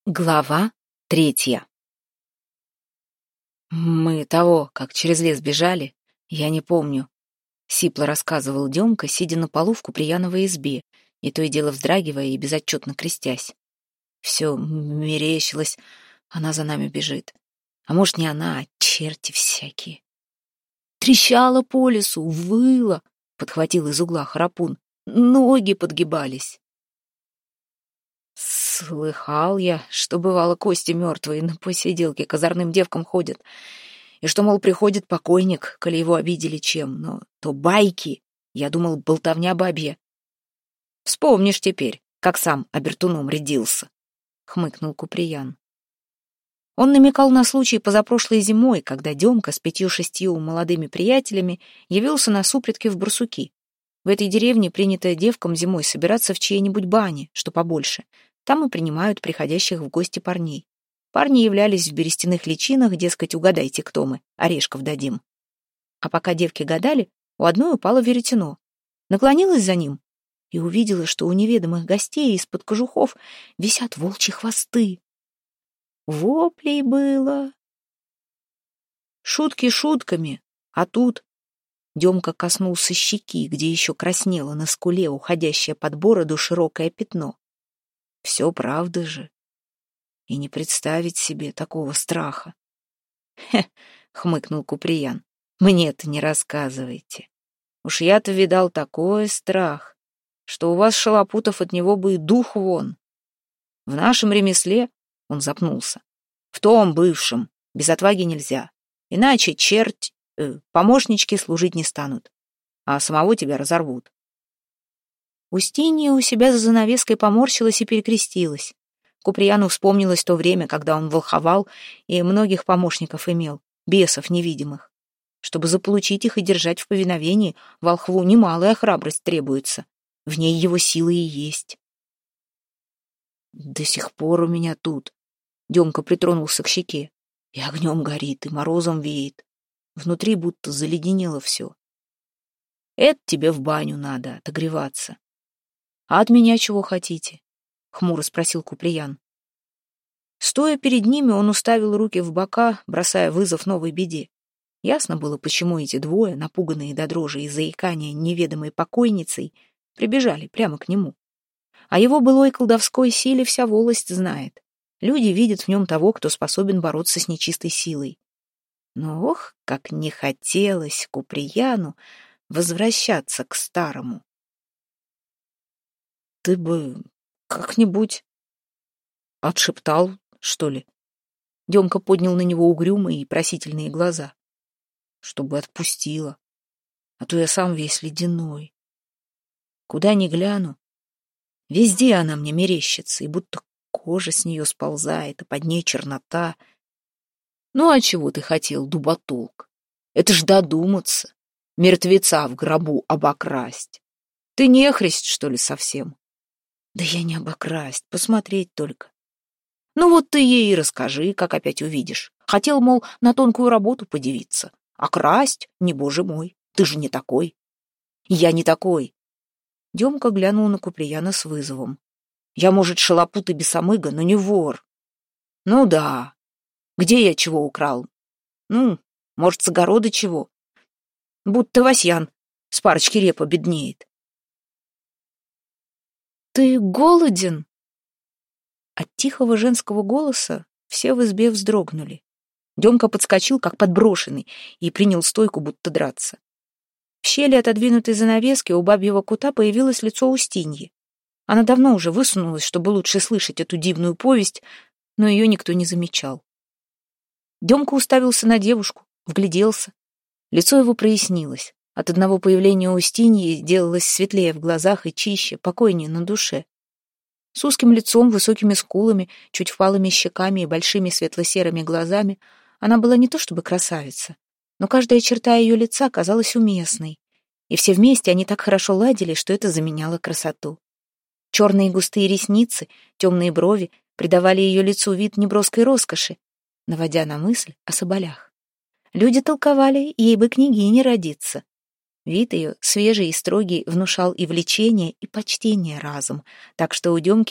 Глава 3. Мы того, как через лес бежали, я не помню. Сипло рассказывал Демка, сидя на полу в Куприяновой избе, и то и дело вздрагивая и безотчетно крестясь. Все мерещилось, она за нами бежит. А может, не она, а черти всякие. Трещала по лесу, выла, подхватил из угла Храпун. Ноги подгибались. Слыхал я, что бывало кости мертвые на посиделке к озорным девкам ходят, и что, мол, приходит покойник, коли его обидели чем, но то байки, я думал, болтовня бабья. Вспомнишь теперь, как сам обертуном рядился, — хмыкнул Куприян. Он намекал на случай позапрошлой зимой, когда Демка с 5-6 молодыми приятелями явился на супритке в Барсуки. В этой деревне принято девкам зимой собираться в чьей-нибудь бане, что побольше. Там и принимают приходящих в гости парней. Парни являлись в берестяных личинах, дескать, угадайте, кто мы, орешков дадим. А пока девки гадали, у одной упало веретено. Наклонилась за ним и увидела, что у неведомых гостей из-под кожухов висят волчьи хвосты. Воплей было. Шутки шутками, а тут... Демка коснулся щеки, где еще краснело на скуле уходящее под бороду широкое пятно. Все правда же. И не представить себе такого страха. Хе, хмыкнул Куприян. Мне-то не рассказывайте. Уж я-то видал такой страх, что у вас, шалопутов, от него бы и дух вон. В нашем ремесле, он запнулся, в том бывшем, без отваги нельзя. Иначе помощнички служить не станут, а самого тебя разорвут. Устинья у себя за занавеской поморщилась и перекрестилась. Куприяну вспомнилось то время, когда он волховал и многих помощников имел, бесов невидимых. Чтобы заполучить их и держать в повиновении, волхву немалая храбрость требуется. В ней его силы и есть. До сих пор у меня тут. Демка притронулся к щеке. И огнем горит, и морозом веет. Внутри будто заледенело все. Это тебе в баню надо, отогреваться. А от меня чего хотите? Хмуро спросил Куприян. Стоя перед ними, он уставил руки в бока, бросая вызов новой беде. Ясно было, почему эти двое, напуганные до дрожи и заикания неведомой покойницей, прибежали прямо к нему. О его былой колдовской силе вся волость знает. Люди видят в нем того, кто способен бороться с нечистой силой. Но ох, как не хотелось Куприяну возвращаться к старому. Ты бы как-нибудь отшептал, что ли? Демка поднял на него угрюмые и просительные глаза. Чтобы отпустила. А то я сам весь ледяной. Куда ни гляну, везде она мне мерещится, и будто кожа с нее сползает, а под ней чернота. Ну, а чего ты хотел, дуботолк? Это ж додуматься. Мертвеца в гробу обокрасть. Ты нехрист, что ли, совсем? Да я не обокрасть, посмотреть только. Ну вот ты ей и расскажи, как опять увидишь. Хотел, мол, на тонкую работу подивиться. А красть? Не, боже мой, ты же не такой. Я не такой. Демка глянул на Куприяна с вызовом. Я, может, шалопут и бесомыга, но не вор. Ну да. Где я чего украл? Ну, может, с огорода чего? Будто Васьян с парочки репа беднеет. «Ты голоден?» От тихого женского голоса все в избе вздрогнули. Демка подскочил, как подброшенный, и принял стойку, будто драться. В щели отодвинутой занавески у бабьего кута появилось лицо Устиньи. Она давно уже высунулась, чтобы лучше слышать эту дивную повесть, но ее никто не замечал. Демка уставился на девушку, вгляделся. Лицо его прояснилось. От одного появления Устиньи сделалось светлее в глазах и чище, покойнее на душе. С узким лицом, высокими скулами, чуть впалыми щеками и большими светло-серыми глазами она была не то чтобы красавица, но каждая черта ее лица казалась уместной, и все вместе они так хорошо ладили, что это заменяло красоту. Черные густые ресницы, темные брови придавали ее лицу вид неброской роскоши, наводя на мысль о соболях. Люди толковали, ей бы княгиней родиться. Вид ее, свежий и строгий, внушал и влечение, и почтение разом, так что у Демки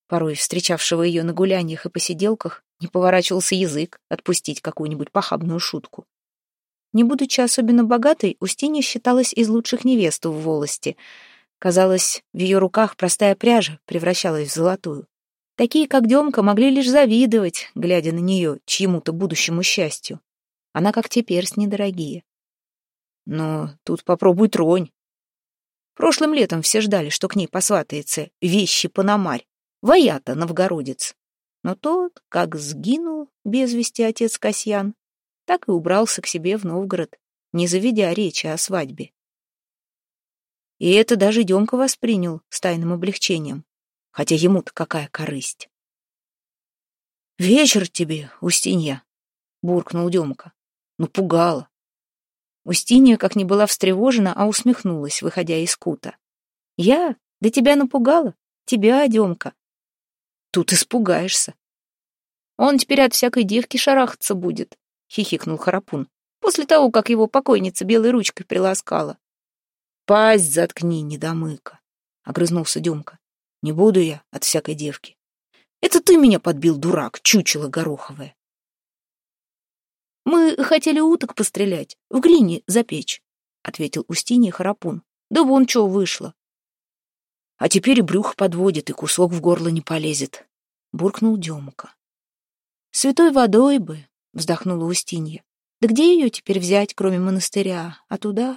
Порой встречавшего ее на гуляниях и посиделках не поворачивался язык отпустить какую-нибудь похабную шутку. Не будучи особенно богатой, Устинья считалась из лучших невест в волости. Казалось, в ее руках простая пряжа превращалась в золотую. Такие, как Демка, могли лишь завидовать, глядя на нее, чьему-то будущему счастью. Она как те перстни дорогие. Но тут попробуй тронь. Прошлым летом все ждали, что к ней посватается вещий Пономарь, воята новгородец. Но тот, как сгинул без вести отец Касьян, так и убрался к себе в Новгород, не заведя речи о свадьбе. И это даже Демка воспринял с тайным облегчением, хотя ему-то какая корысть. «Вечер тебе, Устинья!» — буркнул Демка. «Ну, пугала!» Устинья, как ни была встревожена, а усмехнулась, выходя из кута. «Я? Да тебя напугала? Тебя, Демка!» «Тут испугаешься!» «Он теперь от всякой девки шарахаться будет!» — хихикнул Харапун. «После того, как его покойница белой ручкой приласкала!» «Пасть заткни, недомыка!» — огрызнулся Демка. «Не буду я от всякой девки. Это ты меня подбил, дурак, чучело гороховое!» «Мы хотели уток пострелять, в глине запечь», — ответил Устинья Харапун. «Да вон что вышло». «А теперь и брюхо подводит, и кусок в горло не полезет», — буркнул Демка. «Святой водой бы», — вздохнула Устинья. «Да где ее теперь взять, кроме монастыря? А туда?»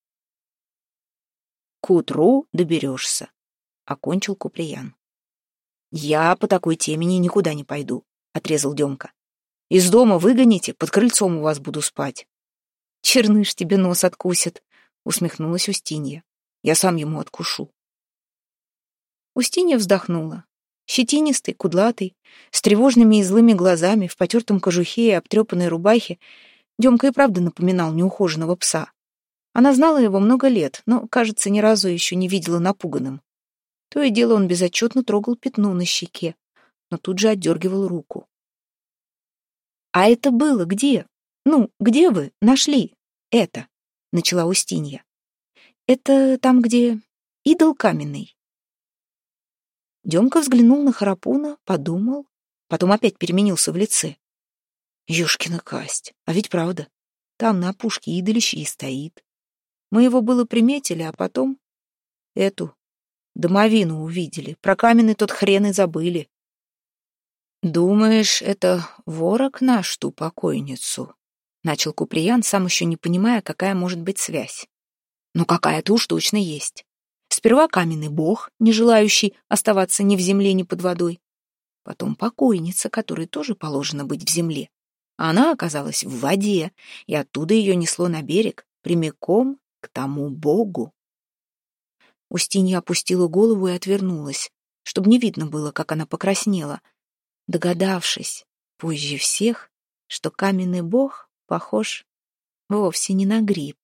«К утру доберешься», — окончил Куприян. «Я по такой темени никуда не пойду», — отрезал Демка. «Из дома выгоните, под крыльцом у вас буду спать». «Черныш тебе нос откусит», — усмехнулась Устинья. «Я сам ему откушу». Устинья вздохнула. Щетинистый, кудлатый, с тревожными и злыми глазами, в потертом кожухе и обтрепанной рубахе, Демка и правда напоминал неухоженного пса. Она знала его много лет, но, кажется, ни разу еще не видела напуганным. То и дело он безотчетно трогал пятно на щеке, но тут же отдергивал руку. «А это было где? Ну, где вы нашли это?» — начала Устинья. «Это там, где идол каменный». Демка взглянул на Харапуна, подумал, потом опять переменился в лице. «Ёшкина касть, а ведь правда, там на опушке идолище и стоит. Мы его было приметили, а потом эту домовину увидели, про каменный тот хрен и забыли». «Думаешь, это ворог наш ту покойницу?» — начал Куприян, сам еще не понимая, какая может быть связь. «Но какая-то уж точно есть. Сперва каменный бог, не желающий оставаться ни в земле, ни под водой. Потом покойница, которой тоже положено быть в земле. А она оказалась в воде, и оттуда ее несло на берег, прямиком к тому богу». Устинья опустила голову и отвернулась, чтобы не видно было, как она покраснела, догадавшись позже всех, что каменный бог похож вовсе не на гриб.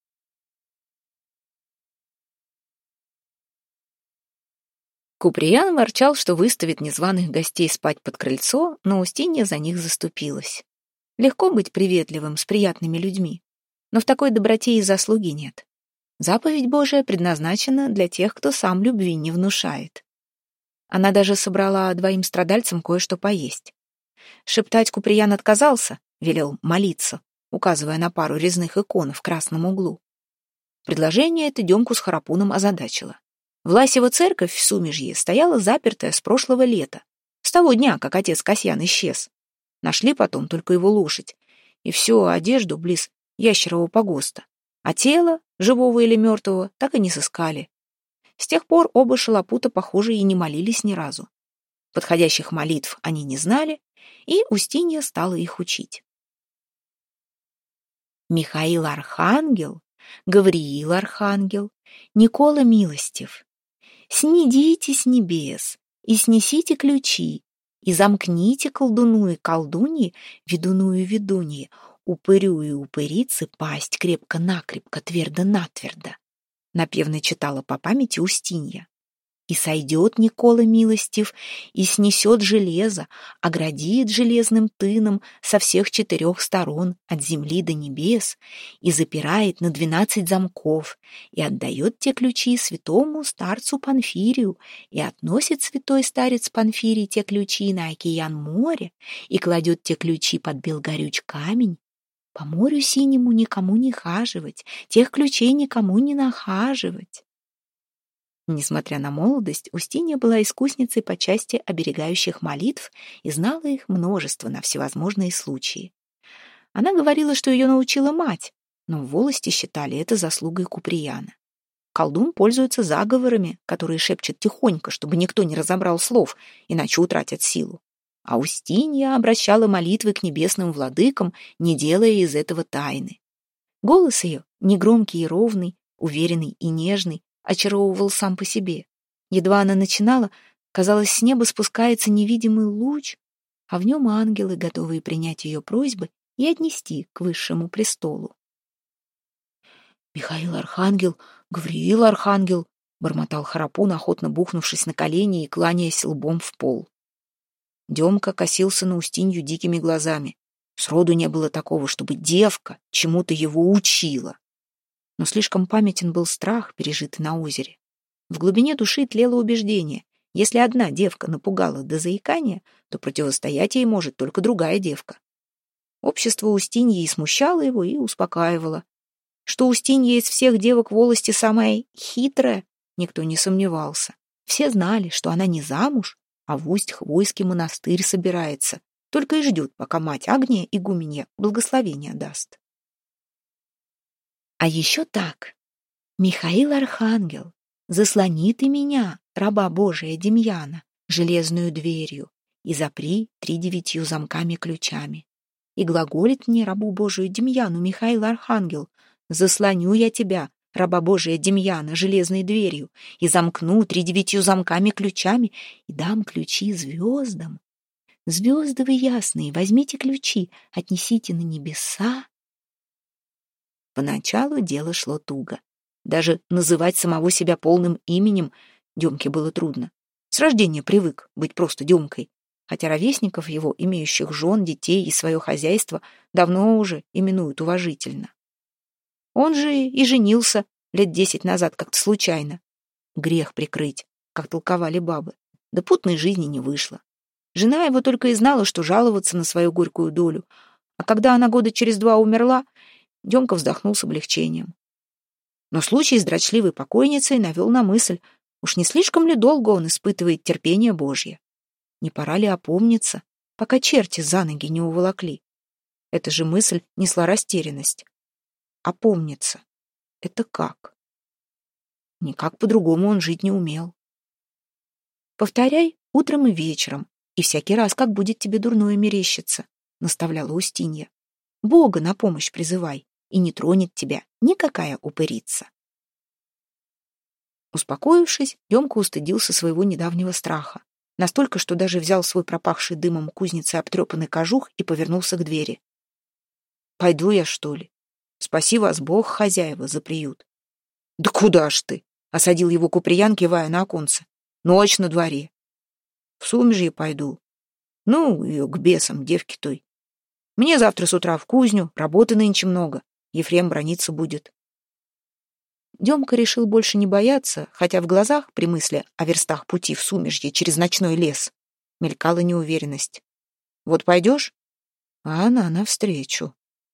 Куприян ворчал, что выставит незваных гостей спать под крыльцо, но Устинья за них заступилась. Легко быть приветливым с приятными людьми, но в такой доброте и заслуги нет. Заповедь Божия предназначена для тех, кто сам любви не внушает. Она даже собрала двоим страдальцам кое-что поесть. Шептать Куприян отказался, велел молиться, указывая на пару резных икон в красном углу. Предложение это Демку с Харапуном озадачило. Власева церковь в Сумежье стояла запертая с прошлого лета, с того дня, как отец Касьян исчез. Нашли потом только его лошадь и всю одежду близ Ящерового погоста, а тело, живого или мертвого, так и не сыскали. С тех пор оба шалопута, похоже, и не молились ни разу. Подходящих молитв они не знали, и Устинья стала их учить. Михаил Архангел, Гавриил Архангел, Никола Милостив, снидите с небес и снесите ключи, и замкните колдуну и колдуньи, ведуну и ведуньи, упырю и упырицы пасть крепко-накрепко, твердо-натвердо. Напевно читала по памяти Устинья. И сойдет Никола милостив, и снесет железо, оградит железным тыном со всех 4 сторон, от земли до небес, и запирает на 12 замков, и отдает те ключи святому старцу Панфирию, и относит святой старец Панфирий те ключи на океан море, и кладет те ключи под белгорюч камень. По морю синему никому не хаживать, тех ключей никому не нахаживать. Несмотря на молодость, Устинья была искусницей по части оберегающих молитв и знала их множество на всевозможные случаи. Она говорила, что ее научила мать, но в волости считали это заслугой Куприяна. Колдун пользуется заговорами, которые шепчет тихонько, чтобы никто не разобрал слов, иначе утратят силу. А Устинья обращала молитвы к небесным владыкам, не делая из этого тайны. Голос ее, негромкий и ровный, уверенный и нежный, очаровывал сам по себе. Едва она начинала, казалось, с неба спускается невидимый луч, а в нем ангелы, готовые принять ее просьбы и отнести к высшему престолу. «Михаил Архангел, Гавриил Архангел», — бормотал Харапун, охотно бухнувшись на колени и кланяясь лбом в пол. Демка косился на Устинью дикими глазами. Сроду не было такого, чтобы девка чему-то его учила. Но слишком памятен был страх, пережитый на озере. В глубине души тлело убеждение: если одна девка напугала до заикания, то противостоять ей может только другая девка. Общество Устиньи и смущало его, и успокаивало. Что Устинья из всех девок волости самая хитрая, никто не сомневался. Все знали, что она не замуж, а в Усть-Хвойский монастырь собирается, только и ждет, пока мать Агния игуменья благословение даст. А еще так: «Михаил Архангел, заслони ты меня, раба Божия Демьяна, железную дверью, и запри 39 замками-ключами. И глаголит мне, рабу Божию Демьяну, Михаил Архангел: заслоню я тебя, раба Божия Демьяна, железной дверью, и замкну 39 замками-ключами, и дам ключи звездам. Звезды вы ясные, возьмите ключи, отнесите на небеса». Поначалу дело шло туго. Даже называть самого себя полным именем Демке было трудно. С рождения привык быть просто Демкой, хотя ровесников его, имеющих жен, детей и свое хозяйство, давно уже именуют уважительно. Он же и женился лет 10 назад как-то случайно. Грех прикрыть, как толковали бабы. Да путной жизни не вышло. Жена его только и знала, что жаловаться на свою горькую долю. А когда она года через 2 умерла, Демка вздохнул с облегчением. Но случай с дрочливой покойницей навел на мысль, уж не слишком ли долго он испытывает терпение Божье? Не пора ли опомниться, пока черти за ноги не уволокли? Эта же мысль несла растерянность. Опомниться — это как? Никак по-другому он жить не умел. «Повторяй утром и вечером, и всякий раз, как будет тебе дурное мерещиться», — наставляла Устинья. «Бога на помощь призывай, и не тронет тебя никакая упырица». Успокоившись, Демка устыдился своего недавнего страха. Настолько, что даже взял свой пропахший дымом кузницы обтрепанный кожух и повернулся к двери. «Пойду я, что ли? Спаси вас Бог, хозяева, за приют». «Да куда ж ты?» — осадил его Куприян, кивая на оконце. «Ночь на дворе». «В сумежье пойду. Ну, ее к бесам, девки той. Мне завтра с утра в кузню, работы нынче много. Ефрем браниться будет». Демка решил больше не бояться, хотя в глазах при мысли о верстах пути в сумежье через ночной лес мелькала неуверенность. «Вот пойдешь?» А она навстречу.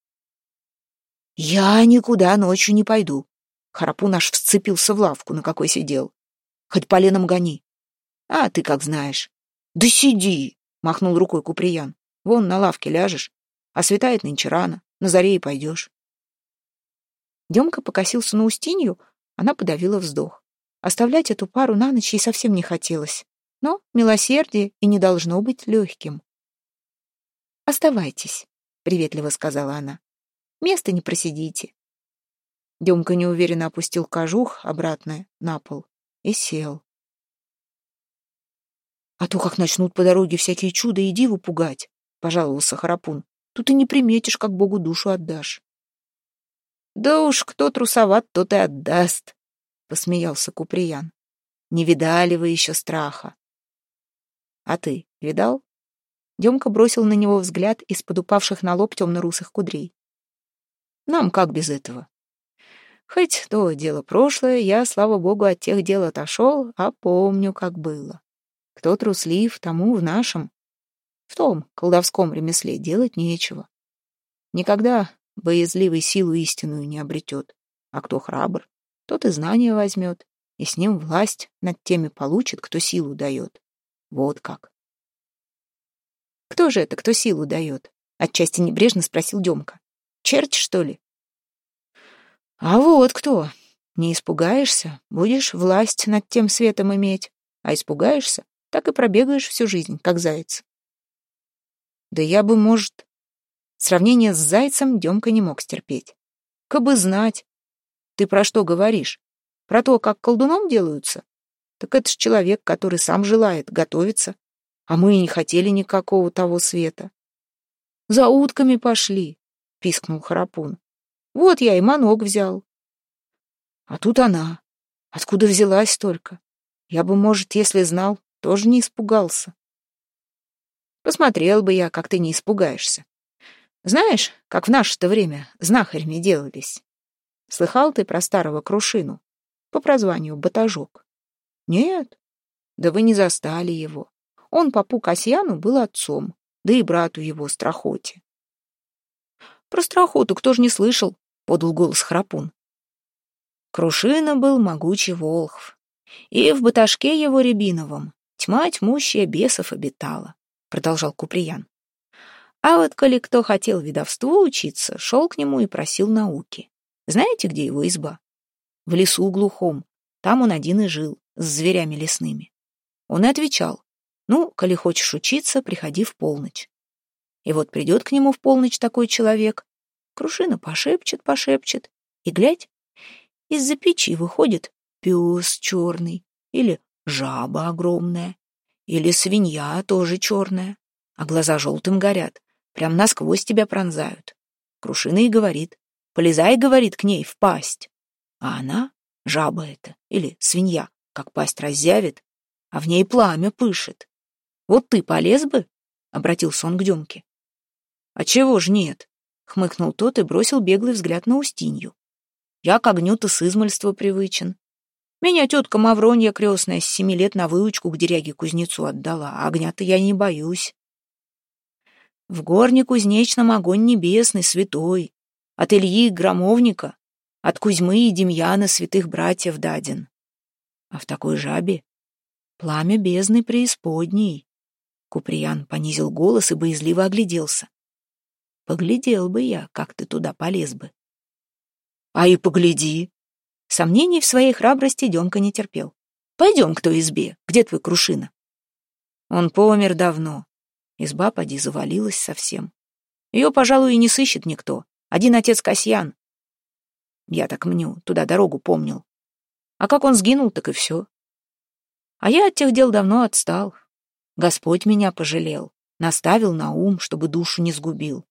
«Я никуда ночью не пойду». Харапун аж вцепился в лавку, на какой сидел. «Хоть поленом гони». «А ты как знаешь». «Да сиди!» — махнул рукой Куприян. «Вон на лавке ляжешь, а светает нынче рано, на заре и пойдешь». Демка покосился на Устинью, она подавила вздох. Оставлять эту пару на ночь ей совсем не хотелось. Но милосердие и не должно быть легким. «Оставайтесь», — приветливо сказала она. «Места не просидите». Демка неуверенно опустил кожух обратно на пол и сел. «А то как начнут по дороге всякие чуда и диву пугать», — пожаловался Харапун. «Тут и не приметишь, как Богу душу отдашь». «Да уж кто трусоват, тот и отдаст», — посмеялся Куприян. Не видали вы еще страха. А ты видал? Демка бросил на него взгляд из-под упавших на лоб темно-русых кудрей. Нам как без этого? Хоть то дело прошлое, я, слава богу, от тех дел отошел, а помню, как было. Кто труслив, тому в том колдовском ремесле делать нечего. Никогда боязливый силу истинную не обретет, а кто храбр, тот и знания возьмет, и с ним власть над теми получит, кто силу дает. Вот как. Кто же это, кто силу дает? Отчасти небрежно спросил Демка. Черт, что ли? А вот кто. Не испугаешься, будешь власть над тем светом иметь, а испугаешься, так и пробегаешь всю жизнь, как заяц. Да я бы, может... Сравнение с зайцем Демка не мог стерпеть. Кабы знать. Ты про что говоришь? Про то, как колдуном делаются? Так это ж человек, который сам желает, готовится. А мы и не хотели никакого того света. За утками пошли, пискнул Харапун. Вот я и манок взял. А тут она. Откуда взялась только? Я бы, может, если знал, тоже не испугался. Посмотрел бы я, как ты не испугаешься. Знаешь, как в наше-то время знахарями делались? Слыхал ты про старого Крушину? По прозванию Батажок. Нет? Да вы не застали его. Он попу Касьяну был отцом, да и брату его Страхоте. Про Страхоту кто ж не слышал? Подал голос Храпун. Крушина был могучий волхв, и в батажке его рябиновом тьма тьмущая бесов обитала, продолжал Куприян. А вот коли кто хотел ведовству учиться, шел к нему и просил науки. Знаете, где его изба? В лесу глухом. Там он один и жил, с зверями лесными. Он и отвечал: ну, коли хочешь учиться, приходи в полночь. И вот придет к нему в полночь такой человек, Крушина пошепчет, и глядь, из-за печи выходит пес черный, или жаба огромная, или свинья тоже черная, а глаза желтым горят, прям насквозь тебя пронзают. Крушина и говорит: полезай, говорит, к ней в пасть. А она, жаба эта, или свинья, как пасть разъявит, а в ней пламя пышет. Вот ты полез бы? Обратился он к Демке. А чего ж нет? Хмыкнул тот и бросил беглый взгляд на Устинью. Я к огню-то с измальства привычен. Меня тетка Мавронья крестная с 7 лет на выучку к деряге-кузнецу отдала, а огня-то я не боюсь. В горне кузнечном огонь небесный, святой, от Ильи Громовника, от Кузьмы и Демьяна святых братьев даден. А в такой жабе пламя бездны преисподней. Куприян понизил голос и боязливо огляделся. Поглядел бы я, как ты туда полез бы. А и погляди. Сомнений в своей храбрости Демка не терпел. Пойдем к той избе. Где твой Крушина? Он помер давно. Изба поди завалилась совсем. Ее, пожалуй, и не сыщет никто. Один отец Касьян. Я так мню, туда дорогу помнил. А как он сгинул, так и все. А я от тех дел давно отстал. Господь меня пожалел, наставил на ум, чтобы душу не сгубил.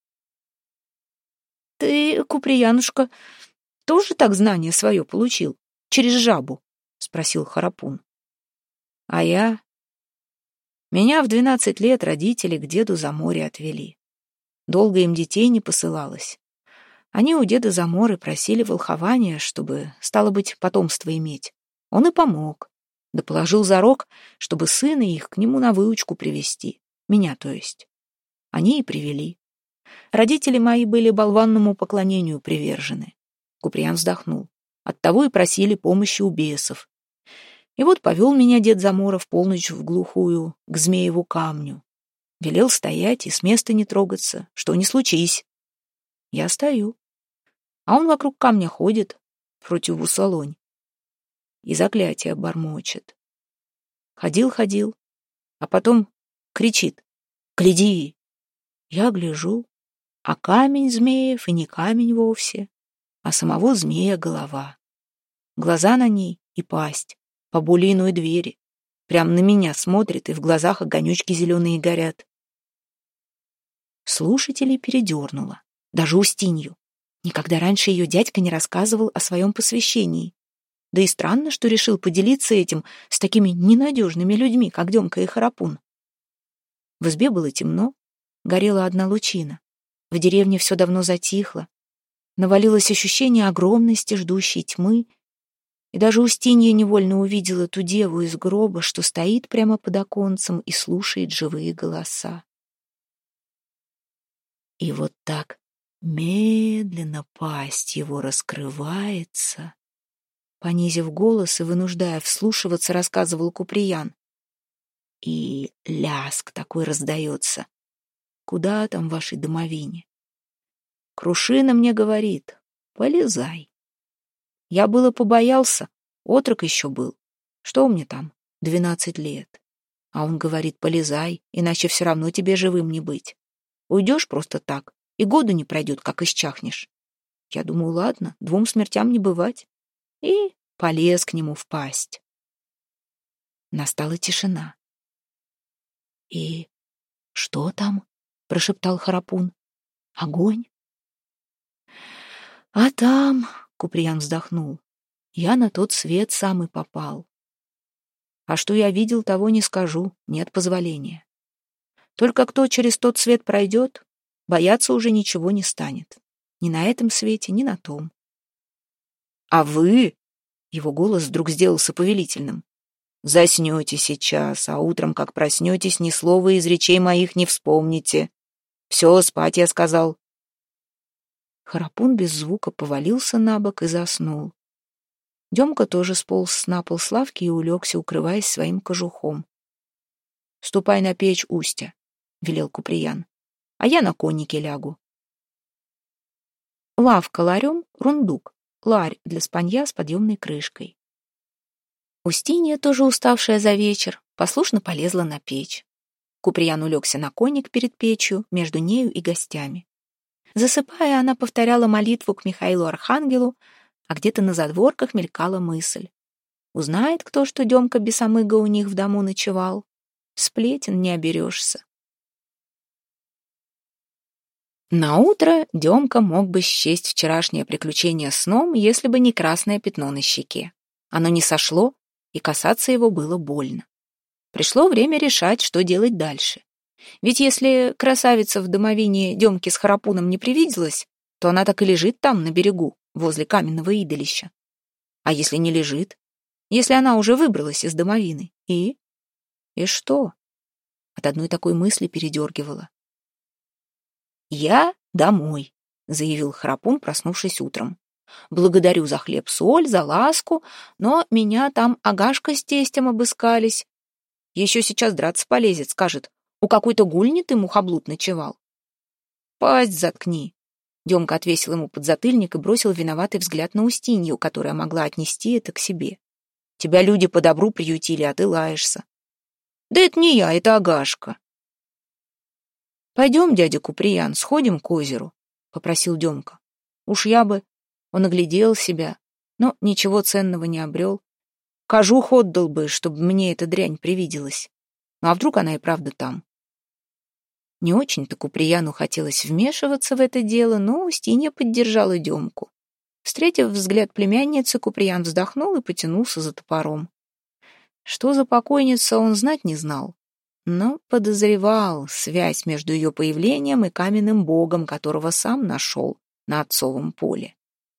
Ты, Куприянушка, тоже так знание свое получил? Через жабу? Спросил Харапун. А я... Меня в 12 лет родители к деду за море отвели. Долго им детей не посылалось. Они у деда Заморы просили волхования, чтобы, стало быть, потомство иметь. Он и помог. Да положил зарок, чтобы сына их к нему на выучку привести. Меня, то есть. Они и привели. Родители мои были болванному поклонению привержены. Куприян вздохнул. Оттого и просили помощи у бесов. И вот повел меня дед Замора в полночь в глухую, к Змееву камню. Велел стоять и с места не трогаться, что ни случись. Я стою. А он вокруг камня ходит, противу солонь, и заклятие бормочет. Ходил, а потом кричит: «Гляди!» Я гляжу, а камень змеев и не камень вовсе, а самого змея голова. Глаза на ней и пасть, по булиной двери. Прям на меня смотрит, и в глазах огонечки зеленые горят. Слушателей передернуло, даже Устинью. Никогда раньше ее дядька не рассказывал о своем посвящении. Да и странно, что решил поделиться этим с такими ненадежными людьми, как Демка и Харапун. В избе было темно, горела одна лучина. В деревне все давно затихло. Навалилось ощущение огромности ждущей тьмы, и даже Устинья невольно увидела ту деву из гроба, что стоит прямо под оконцем и слушает живые голоса. И вот так медленно пасть его раскрывается. Понизив голос и вынуждая вслушиваться, рассказывал Куприян. И ляск такой раздается. Куда там в вашей домовине? Крушина мне говорит: полезай. Я было побоялся, отрок еще был. Что мне там, 12 лет? А он говорит: полезай, иначе все равно тебе живым не быть. Уйдешь просто так, и году не пройдет, как исчахнешь. Я думаю, ладно, 2 смертям не бывать. И полез к нему в пасть. Настала тишина. «И что там?» — прошептал Харапун. «Огонь?» «А там...» — Куприян вздохнул. «Я на тот свет сам и попал. А что я видел, того не скажу, нет позволения. Только кто через тот свет пройдет, бояться уже ничего не станет. Ни на этом свете, ни на том. А вы...» — его голос вдруг сделался повелительным. «Заснете сейчас, а утром, как проснетесь, ни слова из речей моих не вспомните. Все, спать я сказал». Харапун без звука повалился на бок и заснул. Демка тоже сполз на пол с лавки и улегся, укрываясь своим кожухом. «Ступай на печь, Устя», — велел Куприян, — «а я на коннике лягу». Лавка ларем — рундук, ларь для спанья с подъемной крышкой. Устинья, тоже уставшая за вечер, послушно полезла на печь. Куприян улегся на конник перед печью, между нею и гостями. Засыпая, она повторяла молитву к Михаилу Архангелу, а где-то на задворках мелькала мысль. Узнает кто, что Демка бесомыга у них в дому ночевал. Сплетен не оберешься. Наутро Демка мог бы счесть вчерашнее приключение сном, если бы не красное пятно на щеке. Оно не сошло, и касаться его было больно. Пришло время решать, что делать дальше. Ведь если красавица в домовине Демки с Харапуном не привиделась, то она так и лежит там, на берегу, возле каменного идолища. А если не лежит? Если она уже выбралась из домовины? И что? От одной такой мысли передергивала. «Я домой», — заявил Харапун, проснувшись утром. «Благодарю за хлеб-соль, за ласку, но меня там Агашка с тестем обыскались. Еще сейчас драться полезет, скажет, у какой-то гульни ты, мухоблуд, ночевал». «Пасть заткни», — Демка отвесил ему подзатыльник и бросил виноватый взгляд на Устинью, которая могла отнести это к себе. «Тебя люди по добру приютили, а ты лаешься». «Да это не я, это Агашка». «Пойдем, дядя Куприян, сходим к озеру», — попросил Демка. «Уж я бы...» Он оглядел себя, но ничего ценного не обрел. Кожух отдал бы, чтобы мне эта дрянь привиделась. Ну а вдруг она и правда там? Не очень-то Куприяну хотелось вмешиваться в это дело, но Устинья поддержала Демку. Встретив взгляд племянницы, Куприян вздохнул и потянулся за топором. Что за покойница, он знать не знал, но подозревал связь между ее появлением и каменным богом, которого сам нашел на отцовом поле.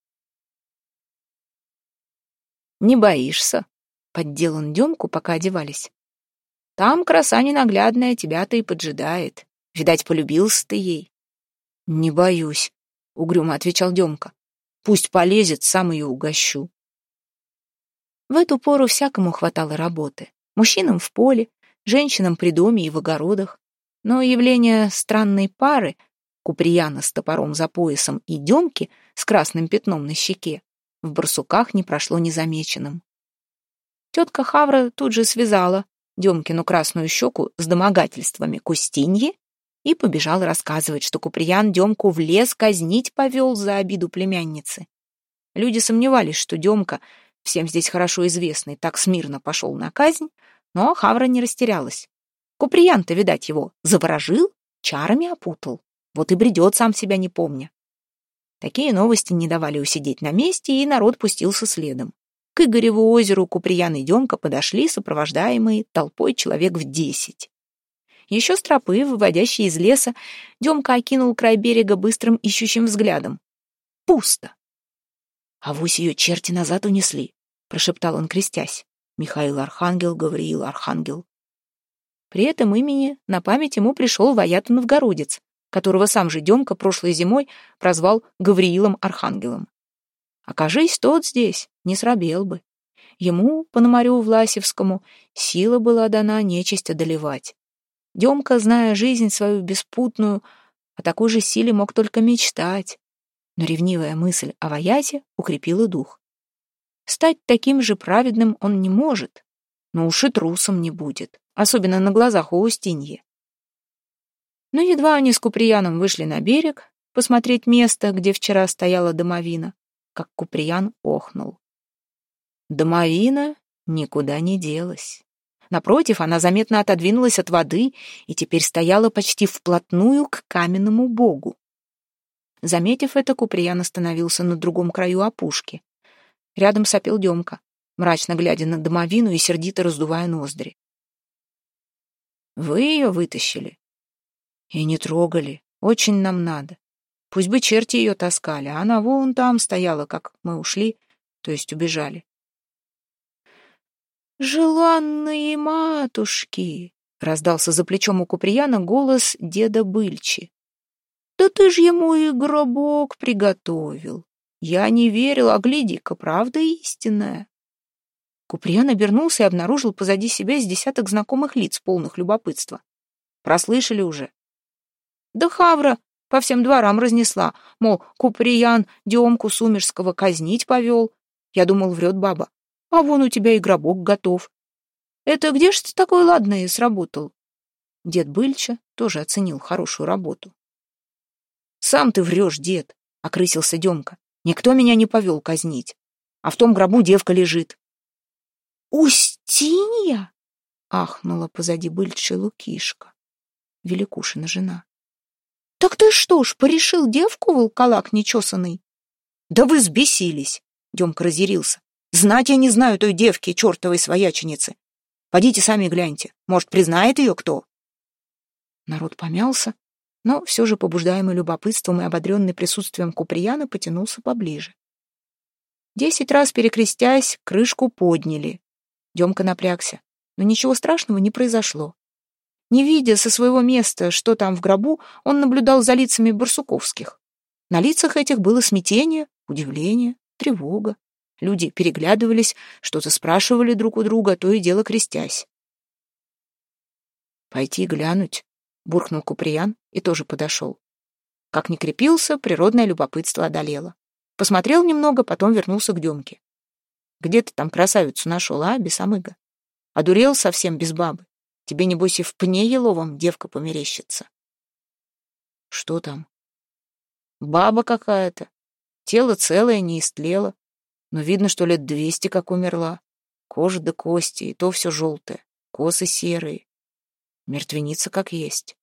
«Не боишься?» — поддел он Демку, пока одевались. «Там краса ненаглядная тебя-то и поджидает. Видать, полюбился ты ей». «Не боюсь», — угрюмо отвечал Демка. «Пусть полезет, сам ее угощу». В эту пору всякому хватало работы. Мужчинам в поле, женщинам при доме и в огородах. Но явление странной пары, Куприяна с топором за поясом и Демки с красным пятном на щеке, в Барсуках не прошло незамеченным. Тетка Хавра тут же связала Демкину красную щеку с домогательствами к Устинье и побежала рассказывать, что Куприян Демку в лес казнить повел за обиду племянницы. Люди сомневались, что Демка, всем здесь хорошо известный, так смирно пошел на казнь, но Хавра не растерялась. Куприян-то, видать, его заворожил, чарами опутал. Вот и бредет, сам себя не помня. Такие новости не давали усидеть на месте, и народ пустился следом. К Игореву озеру Куприян и Демка подошли, сопровождаемые толпой человек в 10. Еще с тропы, выводящей из леса, Демка окинул край берега быстрым ищущим взглядом. Пусто. «Авось ее черти назад унесли», — прошептал он, крестясь. Михаил Архангел, Гавриил Архангел. При этом имени на память ему пришел воята-новгородец, которого сам же Демка прошлой зимой прозвал Гавриилом Архангелом. Окажись тот здесь, не срабел бы. Ему, Пономарю Власевскому, сила была дана нечисть одолевать. Демка, зная жизнь свою беспутную, о такой же силе мог только мечтать. Но ревнивая мысль о вояте укрепила дух. Стать таким же праведным он не может, но уж и трусом не будет, особенно на глазах у Устиньи. Но едва они с Куприяном вышли на берег посмотреть место, где вчера стояла домовина, как Куприян охнул. Домовина никуда не делась. Напротив, она заметно отодвинулась от воды и теперь стояла почти вплотную к каменному богу. Заметив это, Куприян остановился на другом краю опушки. Рядом сопел Демка, мрачно глядя на домовину и сердито раздувая ноздри. «Вы ее вытащили?» «И не трогали. Очень нам надо. Пусть бы черти ее таскали, а она вон там стояла, как мы ушли, то есть убежали». «Желанные матушки!» — раздался за плечом у Куприяна голос деда Быльчи. «Да ты ж ему и гробок приготовил. Я не верил, а гляди-ка, правда истинная». Куприян обернулся и обнаружил позади себя с десяток знакомых лиц, полных любопытства. «Прослышали уже?» «Да хавра по всем дворам разнесла, мол, Куприян Демку Сумерского казнить повел. Я думал, врет баба. А вон у тебя и гробок готов. Это где ж ты такой ладный сработал?» Дед Быльча тоже оценил хорошую работу. «Сам ты врешь, дед», — окрысился Демка. «Никто меня не повел казнить. А в том гробу девка лежит». «Устинья?» — ахнула позади Быльчи Лукишка, Великушина жена. «Так ты что ж, порешил девку, волколак нечесанный?» «Да вы взбесились!» — Демка разъярился. «Знать я не знаю той девки, чертовой свояченицы. Подите сами гляньте, может, признает ее кто?» Народ помялся, но все же, побуждаемый любопытством и ободренный присутствием Куприяна, потянулся поближе. 10 раз перекрестясь, крышку подняли. Демка напрягся, но ничего страшного не произошло. Не видя со своего места, что там в гробу, он наблюдал за лицами барсуковских. На лицах этих было смятение, удивление, тревога. Люди переглядывались, что-то спрашивали друг у друга, то и дело крестясь. «Пойти глянуть», — буркнул Куприян и тоже подошел. Как ни крепился, природное любопытство одолело. Посмотрел немного, потом вернулся к Демке. «Где ты там красавицу нашел, а, бесомыга? Одурел совсем без бабы. Тебе, небось, и в пне еловом девка померещится». «Что там?» «Баба какая-то. Тело целое, не истлело. Но видно, что лет 200 как умерла. Кожа да кости, и то все желтое, косы серые. Мертвеница как есть».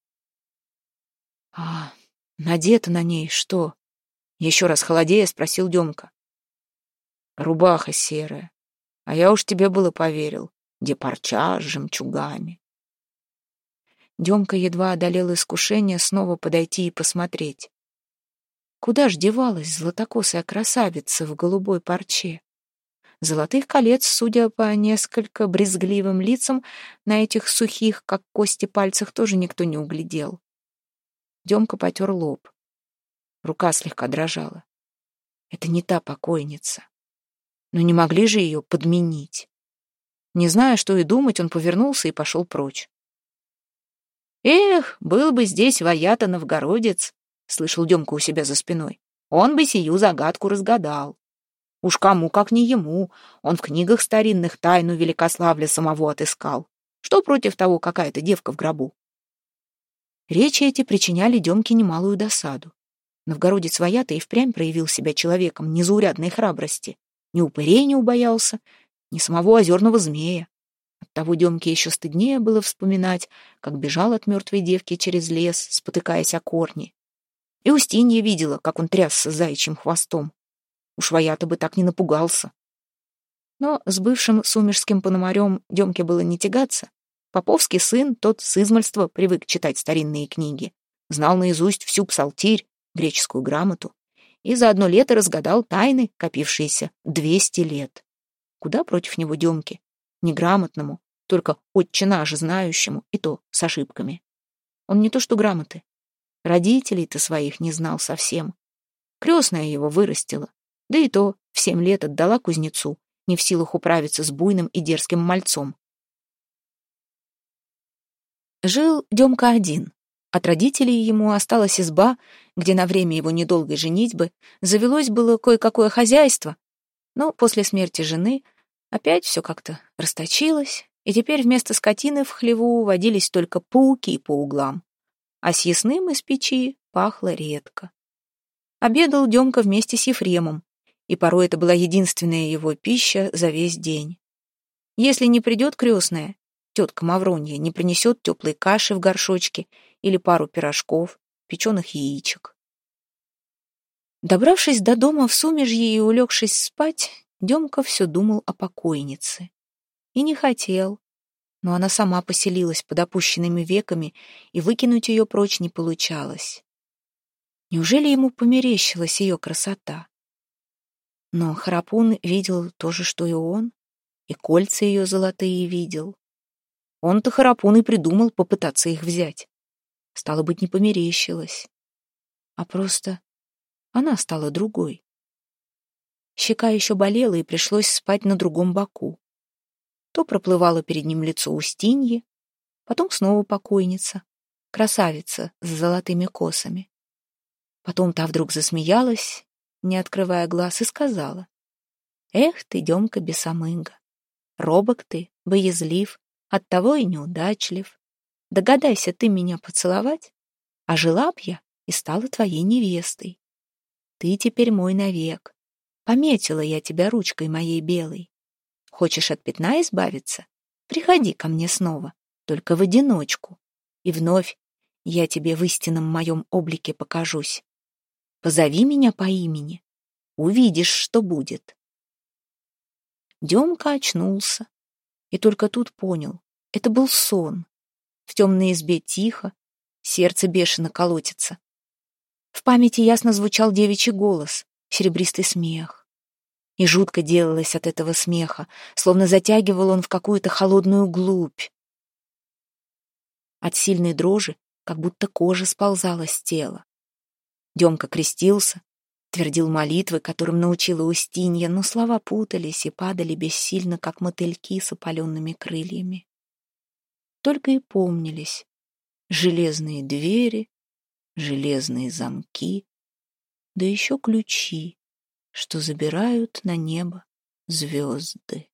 «А надето на ней что?» Еще раз холодея спросил Демка. «Рубаха серая. А я уж тебе было поверил, где парча с жемчугами». Демка едва одолел искушение снова подойти и посмотреть. Куда ж девалась златокосая красавица в голубой парче? Золотых колец, судя по несколько брезгливым лицам, на этих сухих, как кости, пальцах тоже никто не углядел. Демка потер лоб. Рука слегка дрожала. Это не та покойница. Но не могли же ее подменить. Не зная, что и думать, он повернулся и пошел прочь. «Эх, был бы здесь воята-новгородец», — слышал Демка у себя за спиной. «Он бы сию загадку разгадал. Уж кому, как не ему, он в книгах старинных тайну Великославля самого отыскал. Что против того какая-то девка в гробу?» Речи эти причиняли Демке немалую досаду. Новгородец воята и впрямь проявил себя человеком незаурядной храбрости. Ни упырей не убоялся, ни самого озерного змея. Оттого Демке еще стыднее было вспоминать, как бежал от мертвой девки через лес, спотыкаясь о корни. И Устинья видела, как он трясся заячьим хвостом. Уж воята бы так не напугался. Но с бывшим сумежским пономарем Демке было не тягаться. Поповский сын, тот с измальства привык читать старинные книги, знал наизусть всю псалтирь, греческую грамоту, и за одно лето разгадал тайны, копившиеся 200 лет. Куда против него Демке, неграмотному, только отче наш знающему, и то с ошибками. Он не то что грамоты, родителей-то своих не знал совсем. Крестная его вырастила, да и то в 7 лет отдала кузнецу, не в силах управиться с буйным и дерзким мальцом. Жил Демка один. От родителей ему осталась изба, где на время его недолгой женитьбы завелось было кое-какое хозяйство, но после смерти жены опять все как-то расточилось, и теперь вместо скотины в хлеву водились только пауки по углам, а съестным из печи пахло редко. Обедал Демка вместе с Ефремом, и порой это была единственная его пища за весь день. Если не придет крестная, тетка Мавронья не принесет теплой каши в горшочке или пару пирожков, печеных яичек. Добравшись до дома в сумежье и улегшись спать, Демка все думал о покойнице. И не хотел, но она сама поселилась под опущенными веками, и выкинуть ее прочь не получалось. Неужели ему померещилась ее красота? Но Храпун видел то же, что и он, и кольца ее золотые видел. Он-то, Храпун, и придумал попытаться их взять. Стало быть, не померещилась, а просто она стала другой. Щека еще болела, и пришлось спать на другом боку. То проплывало перед ним лицо Устиньи, потом снова покойница, красавица с золотыми косами. Потом та вдруг засмеялась, не открывая глаз, и сказала: «Эх ты, Демка бесомыга, робок ты, боязлив, оттого и неудачлив. Догадайся ты меня поцеловать, а жила б я и стала твоей невестой. Ты теперь мой навек, пометила я тебя ручкой моей белой. Хочешь от пятна избавиться? Приходи ко мне снова, только в одиночку, и вновь я тебе в истинном моем облике покажусь. Позови меня по имени, увидишь, что будет». Демка очнулся, и только тут понял — это был сон. В темной избе тихо, сердце бешено колотится. В памяти ясно звучал девичий голос, серебристый смех. И жутко делалось от этого смеха, словно затягивал он в какую-то холодную глубь. От сильной дрожи как будто кожа сползала с тела. Демка крестился, твердил молитвы, которым научила Устинья, но слова путались и падали бессильно, как мотыльки с опаленными крыльями. Только и помнились железные двери, железные замки, да еще ключи, что забирают на небо звезды.